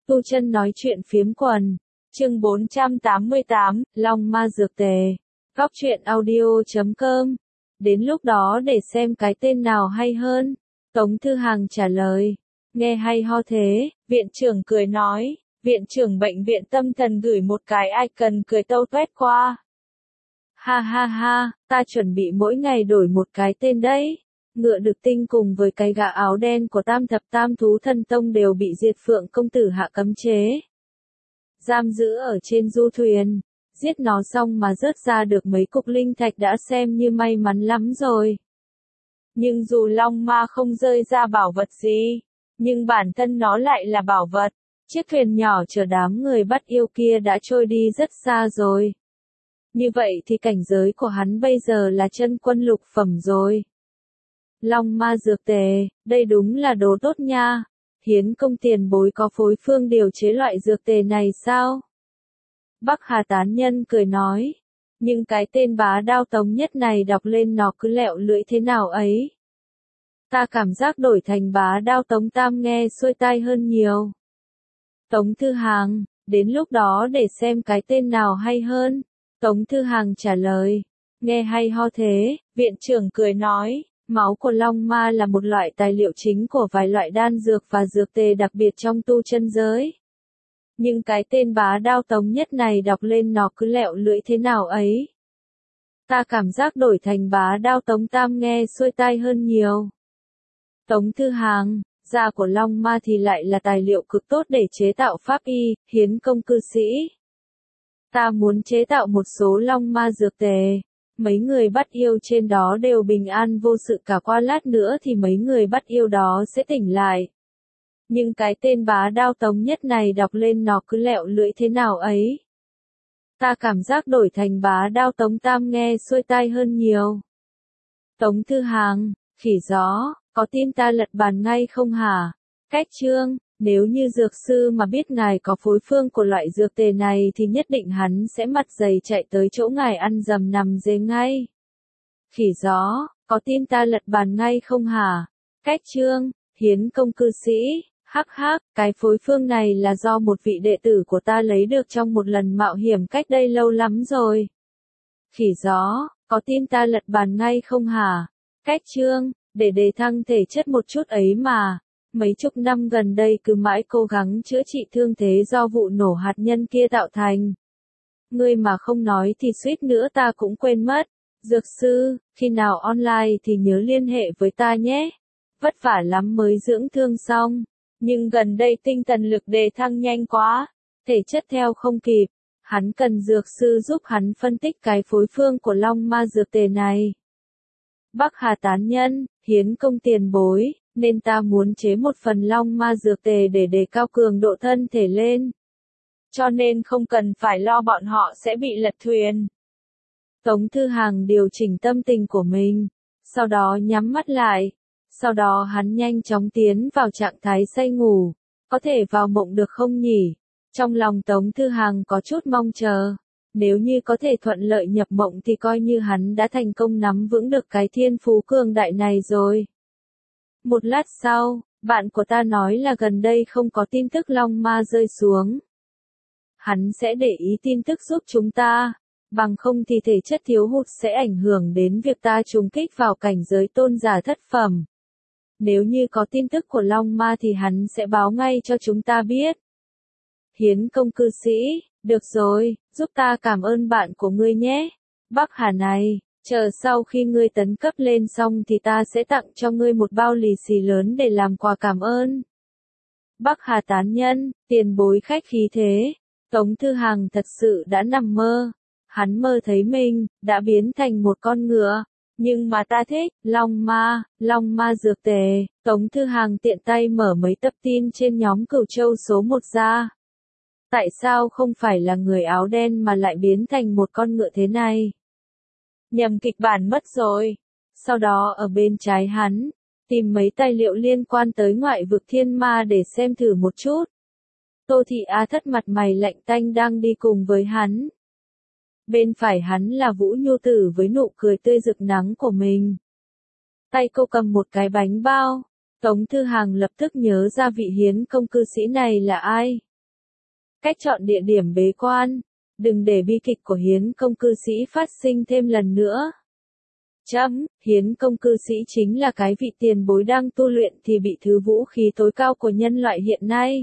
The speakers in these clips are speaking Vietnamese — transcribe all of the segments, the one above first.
Tu Chân nói chuyện phiếm quần. Chương 488, Long Ma Dược Tề. Góc truyện audio.com. Đến lúc đó để xem cái tên nào hay hơn. Tống Thư Hằng trả lời. Nghe hay ho thế, viện trưởng cười nói. Viện trưởng bệnh viện tâm thần gửi một cái icon cười tâu tuét qua. Ha ha ha, ta chuẩn bị mỗi ngày đổi một cái tên đấy. Ngựa Đực Tinh cùng với cái gã áo đen của Tam Thập Tam Thú Thần Tông đều bị Diệt Phượng công tử hạ cấm chế. Giam giữ ở trên du thuyền. Giết nó xong mà rớt ra được mấy cục linh thạch đã xem như may mắn lắm rồi. Nhưng dù Long Ma không rơi ra bảo vật gì, nhưng bản thân nó lại là bảo vật. Chiếc thuyền nhỏ chở đám người bắt yêu kia đã trôi đi rất xa rồi. Như vậy thì cảnh giới của hắn bây giờ là chân quân lục phẩm rồi. Long Ma Dược Tề, đây đúng là đồ tốt nha. Hiến công tiền bối có phối phương điều chế loại dược tề này sao? Bắc Hà tán nhân cười nói. Nhưng cái tên bá đao Tống Nhất này đọc lên nó cứ lẹo lưỡi thế nào ấy. Ta cảm giác đổi thành bá đao Tống Tam nghe xuôi tai hơn nhiều. Tống Thư Hằng, đến lúc đó để xem cái tên nào hay hơn. Tống Thư Hằng trả lời. Nghe hay ho thế, viện trưởng cười nói. Máu của Long Ma là một loại tài liệu chính của vài loại đan dược và dược tề đặc biệt trong tu chân giới. Nhưng cái tên bá đao Tống Nhất này đọc lên nó cứ lẹo lưỡi thế nào ấy. Ta cảm giác đổi thành bá đao Tống Tam nghe xuôi tai hơn nhiều. Tống Thư Hằng, da của Long Ma thì lại là tài liệu cực tốt để chế tạo pháp y, hiến công cư sĩ. Ta muốn chế tạo một số Long Ma dược tề. Mấy người bắt yêu trên đó đều bình an vô sự cả, qua lát nữa thì mấy người bắt yêu đó sẽ tỉnh lại. Nhưng cái tên bá đao Tống Nhất này đọc lên nó cứ lẹo lưỡi thế nào ấy. Ta cảm giác đổi thành bá đao Tống Tam nghe xuôi tai hơn nhiều. Tống Thư Hằng, khỉ gió, có tin ta lật bàn ngay không hả? Cách chương, nếu như dược sư mà biết ngài có phối phương của loại dược tề này thì nhất định hắn sẽ mặt dày chạy tới chỗ ngài ăn dầm nằm dê ngay. Khỉ gió, có tin ta lật bàn ngay không hả? Cách chương, hiến công cư sĩ, hắc hắc, cái phối phương này là do một vị đệ tử của ta lấy được trong một lần mạo hiểm cách đây lâu lắm rồi. Khỉ gió, có tin ta lật bàn ngay không hả? Cách chương, để đề thăng thể chất một chút ấy mà. Mấy chục năm gần đây cứ mãi cố gắng chữa trị thương thế do vụ nổ hạt nhân kia tạo thành. Ngươi mà không nói thì suýt nữa ta cũng quên mất. Dược sư, khi nào online thì nhớ liên hệ với ta nhé. Vất vả lắm mới dưỡng thương xong. Nhưng gần đây tinh thần lực đề thăng nhanh quá. Thể chất theo không kịp. Hắn cần dược sư giúp hắn phân tích cái phối phương của Long Ma dược tề này. Bắc Hà tán nhân, hiến công tiền bối. Nên ta muốn chế một phần Long Ma dược tề để đề cao cường độ thân thể lên. Cho nên không cần phải lo bọn họ sẽ bị lật thuyền. Tống Thư Hằng điều chỉnh tâm tình của mình, sau đó nhắm mắt lại. Sau đó hắn nhanh chóng tiến vào trạng thái say ngủ. Có thể vào mộng được không nhỉ? Trong lòng Tống Thư Hằng có chút mong chờ. Nếu như có thể thuận lợi nhập mộng thì coi như hắn đã thành công nắm vững được cái thiên phú cường đại này rồi. Một lát sau, bạn của ta nói là gần đây không có tin tức Long Ma rơi xuống. Hắn sẽ để ý tin tức giúp chúng ta, bằng không thì thể chất thiếu hụt sẽ ảnh hưởng đến việc ta trùng kích vào cảnh giới tôn giả thất phẩm. Nếu như có tin tức của Long Ma thì hắn sẽ báo ngay cho chúng ta biết. Hiến công cư sĩ, được rồi, giúp ta cảm ơn bạn của ngươi nhé. Bắc Hà này. Chờ sau khi ngươi tấn cấp lên xong thì ta sẽ tặng cho ngươi một bao lì xì lớn để làm quà cảm ơn. Bắc Hà tán nhân, tiền bối khách khí thế. Tống Thư Hằng thật sự đã nằm mơ. Hắn mơ thấy mình, đã biến thành một con ngựa. Nhưng mà ta thích, Long Ma dược tề. Tống Thư Hằng tiện tay mở mấy tập tin trên nhóm Cửu Châu số 1 ra. Tại sao không phải là người áo đen mà lại biến thành một con ngựa thế này? Nhầm kịch bản mất rồi. Sau đó ở bên trái hắn, tìm mấy tài liệu liên quan tới ngoại vực thiên ma để xem thử một chút. Tô Thị Á Thất mặt mày lạnh tanh đang đi cùng với hắn. Bên phải hắn là Vũ Nhu Tử với nụ cười tươi rực nắng của mình. Tay cô cầm một cái bánh bao. Tống Thư Hằng lập tức nhớ ra vị hiến công cư sĩ này là ai. Cách chọn địa điểm bế quan. Đừng để bi kịch của Hiến công cư sĩ phát sinh thêm lần nữa. Hiến công cư sĩ chính là cái vị tiền bối đang tu luyện thì bị thứ vũ khí tối cao của nhân loại hiện nay.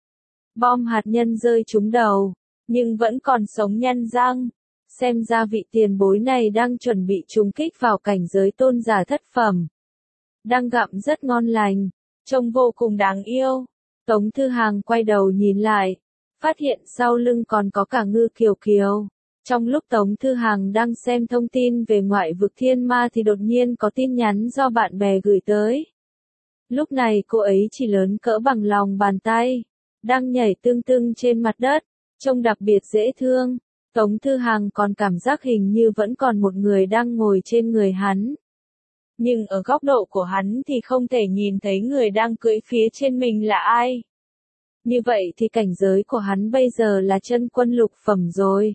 Bom hạt nhân rơi trúng đầu, nhưng vẫn còn sống nhăn răng. Xem ra vị tiền bối này đang chuẩn bị trùng kích vào cảnh giới tôn giả thất phẩm. Đang gặm rất ngon lành, trông vô cùng đáng yêu. Tống Thư Hàng quay đầu nhìn lại, phát hiện sau lưng còn có cả Ngư Kiều Kiều. Trong lúc Tống Thư Hàng đang xem thông tin về ngoại vực thiên ma thì đột nhiên có tin nhắn do bạn bè gửi tới. Lúc này cô ấy chỉ lớn cỡ bằng lòng bàn tay, đang nhảy tưng tưng trên mặt đất, trông đặc biệt dễ thương. Tống Thư Hàng còn cảm giác hình như vẫn còn một người đang ngồi trên người hắn. Nhưng ở góc độ của hắn thì không thể nhìn thấy người đang cưỡi phía trên mình là ai. Như vậy thì cảnh giới của hắn bây giờ là chân quân lục phẩm rồi.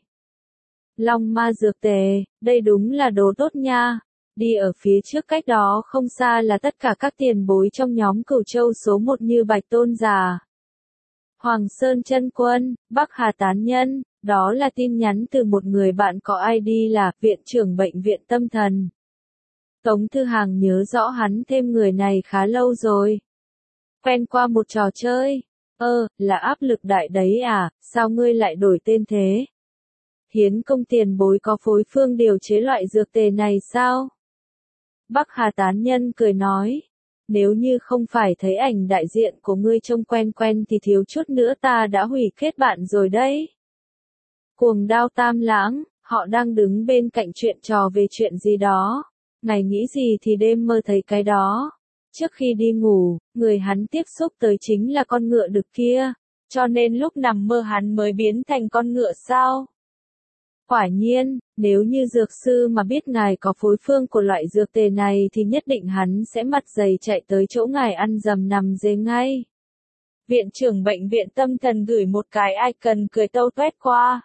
Long ma dược tề, đây đúng là đồ tốt nha. Đi ở phía trước cách đó không xa là tất cả các tiền bối trong nhóm Cửu Châu số 1 như Bạch Tôn Giả, Hoàng Sơn Chân Quân, Bắc Hà Tán Nhân. Đó là tin nhắn từ một người bạn có ID là viện trưởng bệnh viện tâm thần. Tống Thư Hàng nhớ rõ hắn thêm người này khá lâu rồi. Quen qua một trò chơi. Là áp lực đại đấy à, sao ngươi lại đổi tên thế? Hiến công tiền bối có phối phương điều chế loại dược tề này sao? Bắc Hà Tán Nhân cười nói. Nếu như không phải thấy ảnh đại diện của ngươi trông quen quen thì thiếu chút nữa ta đã hủy kết bạn rồi đấy. Cuồng Đao Tam Lãng, họ đang đứng bên cạnh chuyện trò về chuyện gì đó. Ngày nghĩ gì thì đêm mơ thấy cái đó. Trước khi đi ngủ, người hắn tiếp xúc tới chính là con ngựa đực kia. Cho nên lúc nằm mơ hắn mới biến thành con ngựa sao? Quả nhiên, nếu như dược sư mà biết ngài có phối phương của loại dược tề này thì nhất định hắn sẽ mặt dày chạy tới chỗ ngài ăn dầm nằm dê ngay. Viện trưởng bệnh viện tâm thần gửi một cái icon cười tâu tuét qua.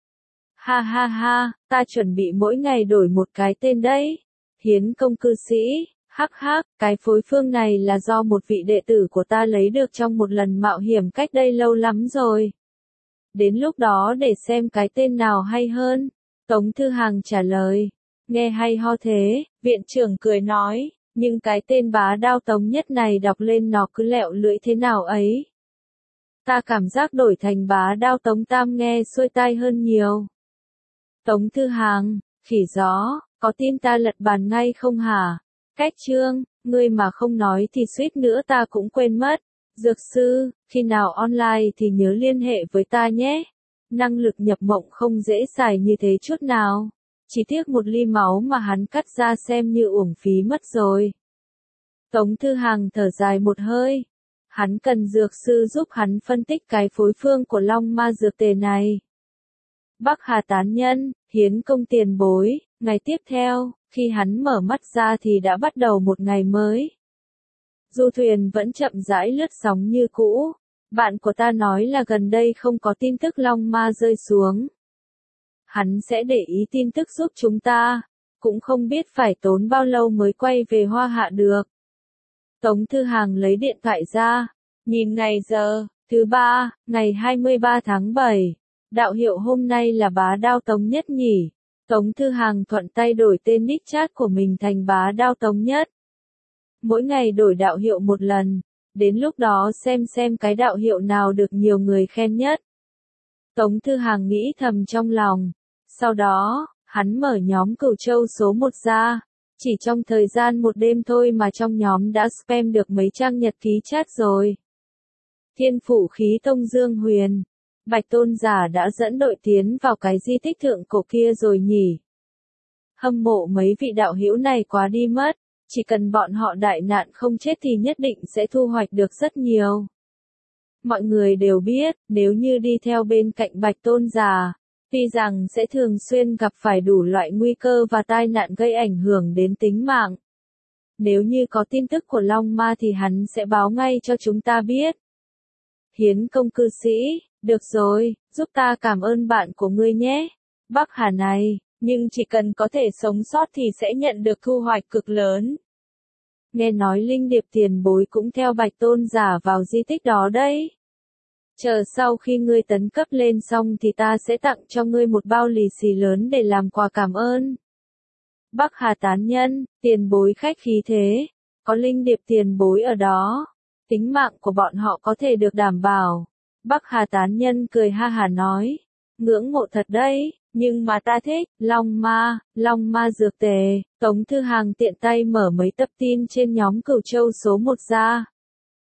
Ha ha ha, ta chuẩn bị mỗi ngày đổi một cái tên đấy. Hiến công cư sĩ, hắc hắc, cái phối phương này là do một vị đệ tử của ta lấy được trong một lần mạo hiểm cách đây lâu lắm rồi. Đến lúc đó để xem cái tên nào hay hơn. Tống Thư Hàng trả lời. Nghe hay ho thế, viện trưởng cười nói, nhưng cái tên Bá Đao Tống Nhất này đọc lên nó cứ lẹo lưỡi thế nào ấy. Ta cảm giác đổi thành Bá Đao Tống Tam nghe xuôi tai hơn nhiều. Tống Thư Hàng, khỉ gió, có tin ta lật bàn ngay không hả? Cách chương, ngươi mà không nói thì suýt nữa ta cũng quên mất. Dược sư, khi nào online thì nhớ liên hệ với ta nhé. Năng lực nhập mộng không dễ xài như thế chút nào. Chỉ tiếc một ly máu mà hắn cắt ra xem như uổng phí mất rồi. Tống Thư Hàng thở dài một hơi. Hắn cần dược sư giúp hắn phân tích cái phối phương của long ma dược tề này. Bắc Hà Tán Nhân, Hiến công tiền bối. Ngày tiếp theo, khi hắn mở mắt ra thì đã bắt đầu một ngày mới. Du thuyền vẫn chậm rãi lướt sóng như cũ. Bạn của ta nói là gần đây không có tin tức long ma rơi xuống. Hắn sẽ để ý tin tức giúp chúng ta. Cũng không biết phải tốn bao lâu mới quay về Hoa Hạ được. Tống Thư Hàng lấy điện thoại ra. Nhìn ngày giờ, thứ ba, ngày 23 tháng 7. Đạo hiệu hôm nay là Bá Đao Tống Nhất nhỉ. Tống Thư Hàng thuận tay đổi tên nick chat của mình thành Bá Đao Tống Nhất. Mỗi ngày đổi đạo hiệu một lần. Đến lúc đó xem cái đạo hiệu nào được nhiều người khen nhất. Tống Thư Hàng nghĩ thầm trong lòng. Sau đó, hắn mở nhóm Cửu Châu số 1 ra. Chỉ trong thời gian một đêm thôi mà trong nhóm đã spam được mấy trang nhật ký chat rồi. Thiên Phủ Khí Tông Dương Huyền. Bạch Tôn Giả đã dẫn đội tiến vào cái di tích thượng cổ kia rồi nhỉ. Hâm mộ mấy vị đạo hữu này quá đi mất. Chỉ cần bọn họ đại nạn không chết thì nhất định sẽ thu hoạch được rất nhiều. Mọi người đều biết, nếu như đi theo bên cạnh Bạch Tôn Giả, tuy rằng sẽ thường xuyên gặp phải đủ loại nguy cơ và tai nạn gây ảnh hưởng đến tính mạng. Nếu như có tin tức của Long Ma thì hắn sẽ báo ngay cho chúng ta biết. Hiến công cư sĩ, được rồi, giúp ta cảm ơn bạn của ngươi nhé. Bắc Hà này. Nhưng chỉ cần có thể sống sót thì sẽ nhận được thu hoạch cực lớn. Nghe nói Linh Điệp tiền bối cũng theo Bạch Tôn Giả vào di tích đó đấy. Chờ sau khi ngươi tấn cấp lên xong thì ta sẽ tặng cho ngươi một bao lì xì lớn để làm quà cảm ơn. Bắc Hà tán nhân, tiền bối khách khí thế, có linh điệp tiền bối ở đó, tính mạng của bọn họ có thể được đảm bảo. Bắc Hà tán nhân cười ha hả nói, ngưỡng mộ thật đấy, nhưng mà ta thích, Long Ma dược tề. Tống Thư Hàng tiện tay mở mấy tập tin trên nhóm Cửu Châu số 1 ra.